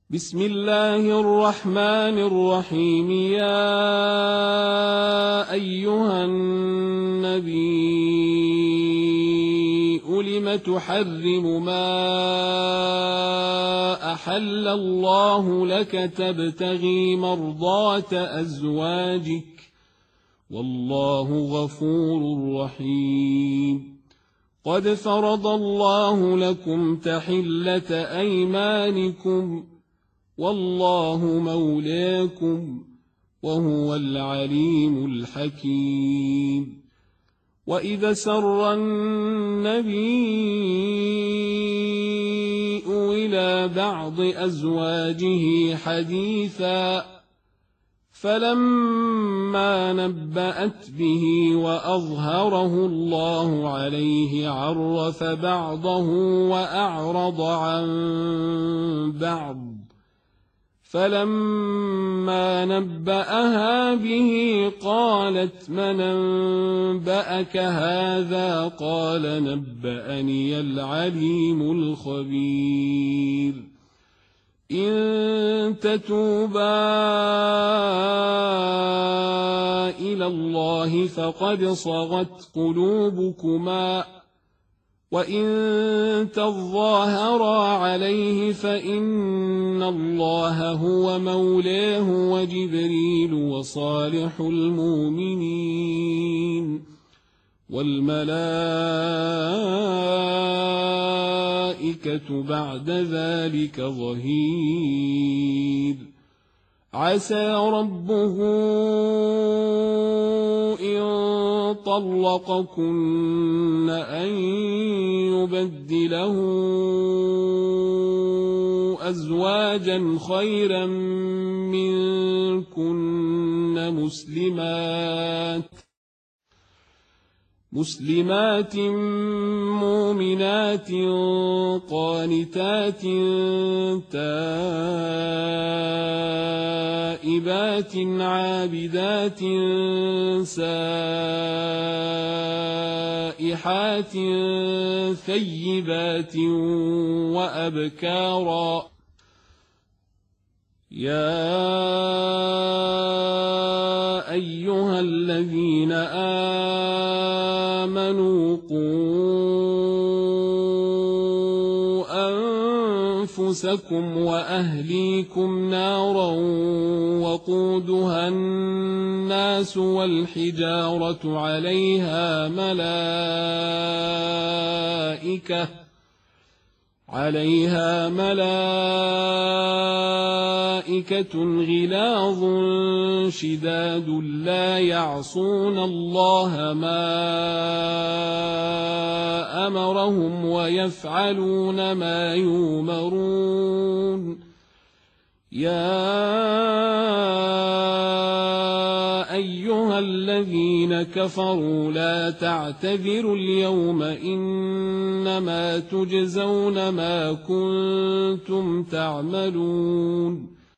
بسم الله الرحمن الرحيم. يا أيها النبي لم تحرم ما أحل الله لك تبتغي مرضات أزواجك والله غفور رحيم. قد فرض الله لكم تحلة أيمانكم والله مولاكم وهو العليم الحكيم. وإذا سر النبي إلى بعض أزواجه حديثا فلما نبأت به وأظهره الله عليه عرف بعضه وأعرض عن بعض، فلما نبأها به قالت من أنبأك هذا؟ قال نبأني العليم الخبير. إن تتوبا إلى الله فقد صغت قلوبكما، وإن تظاهرا عليه فإن الله هو مولاه وجبريل وصالح المؤمنين والملائكة بعد ذلك ظهير. عسى ربه إن طلقكن أن يبدله أزواجا خيرا منكن مسلمات مؤمنات قانتات تائبات عابدات سائحات ثيبات وأبكارا. يا أيها الذين آمنوا قوا أنفسكم وأهليكم نارا وقودها الناس والحجارة عليها ملائكة غلاظ شداد لا يعصون الله ما أمرهم ويفعلون ما يؤمرون. يا أيها الذين كفروا لا تعتذروا اليوم إنما تجزون ما كنتم تعملون.